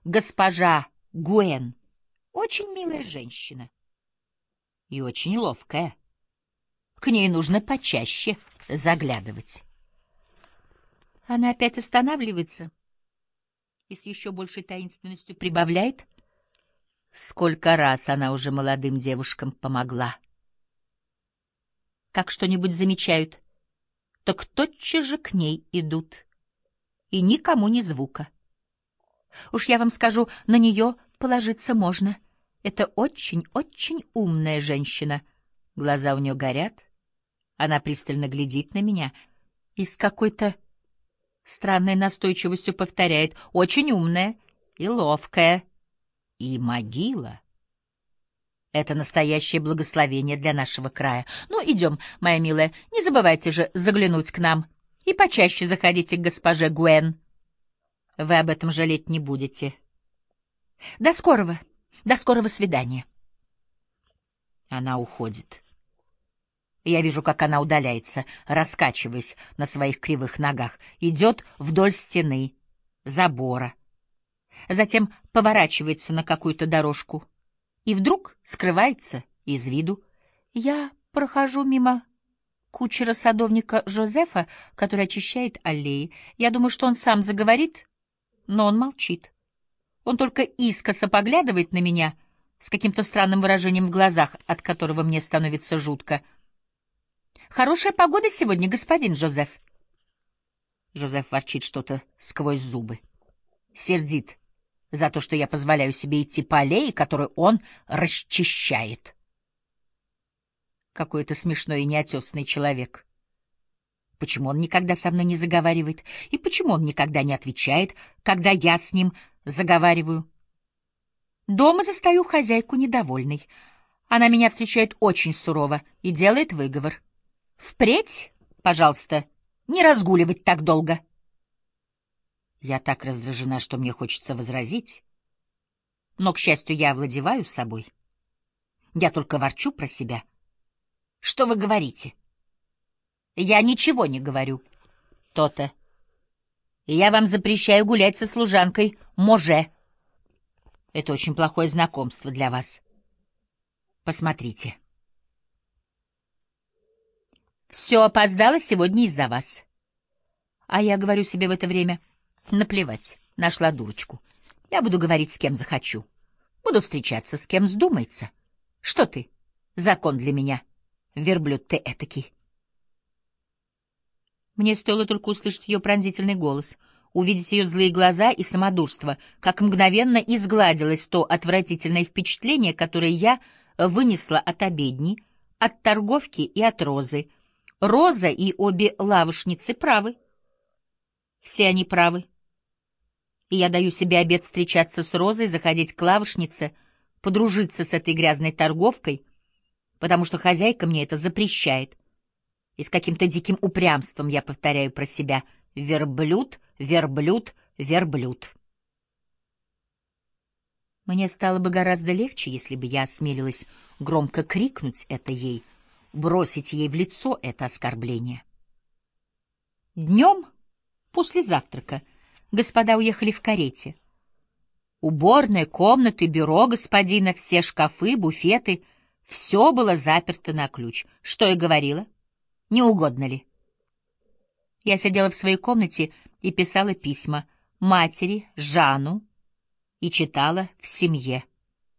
госпожа Гуэн очень милая женщина и очень ловкая. К ней нужно почаще заглядывать. Она опять останавливается и с еще большей таинственностью прибавляет: сколько раз она уже молодым девушкам помогла. Как что-нибудь замечают, так тотчас же к ней идут, и никому ни звука. Уж я вам скажу, на нее положиться можно. Это очень-очень умная женщина. Глаза у нее горят, она пристально глядит на меня и с какой-то странной настойчивостью повторяет: очень умная и ловкая. И могила — это настоящее благословение для нашего края. Ну, идем, моя милая, не забывайте же заглянуть к нам и почаще заходите к госпоже Гуэн. Вы об этом жалеть не будете. До скорого свидания. Она уходит. Я вижу, как она удаляется, раскачиваясь на своих кривых ногах, идет вдоль стены, забора, затем поворачивается на какую-то дорожку и вдруг скрывается из виду. Я прохожу мимо кучера-садовника Жозефа, который очищает аллеи. Я думаю, что он сам заговорит, но он молчит. Он только искоса поглядывает на меня с каким-то странным выражением в глазах, от которого мне становится жутко. «Хорошая погода сегодня, господин Жозеф». Жозеф ворчит что-то сквозь зубы. Сердит за то, что я позволяю себе идти по аллее, которую он расчищает. Какой-то смешной и неотесанный человек. Почему он никогда со мной не заговаривает? И почему он никогда не отвечает, когда я с ним заговариваю? Дома застаю хозяйку недовольной. Она меня встречает очень сурово и делает выговор. «Впредь, пожалуйста, не разгуливать так долго». Я так раздражена, что мне хочется возразить. Но, к счастью, я овладеваю собой. Я только ворчу про себя. «Что вы говорите?» «Я ничего не говорю». «То-то. Я вам запрещаю гулять со служанкой Може. Это очень плохое знакомство для вас. Посмотрите. Все опоздало сегодня из-за вас». А я говорю себе в это время: наплевать, нашла дурочку. Я буду говорить с кем захочу. Буду встречаться с кем вздумается. Что ты? Закон для меня. Верблюд ты этакий. Мне стоило только услышать ее пронзительный голос, увидеть ее злые глаза и самодурство, как мгновенно изгладилось то отвратительное впечатление, которое я вынесла от обедни, от торговки и от Розы. Роза и обе лавошницы правы. Все они правы. И я даю себе обет встречаться с Розой, заходить к лавошнице, подружиться с этой грязной торговкой, потому что хозяйка мне это запрещает. И с каким-то диким упрямством я повторяю про себя: верблюд, верблюд, верблюд. Мне стало бы гораздо легче, если бы я осмелилась громко крикнуть это ей, бросить ей в лицо это оскорбление. Днем, после завтрака, господа уехали в карете. Уборная, комнаты, бюро господина, все шкафы, буфеты — все было заперто на ключ. Что я говорила? Не угодно ли? Я сидела в своей комнате и писала письма матери, Жану, и читала в семье.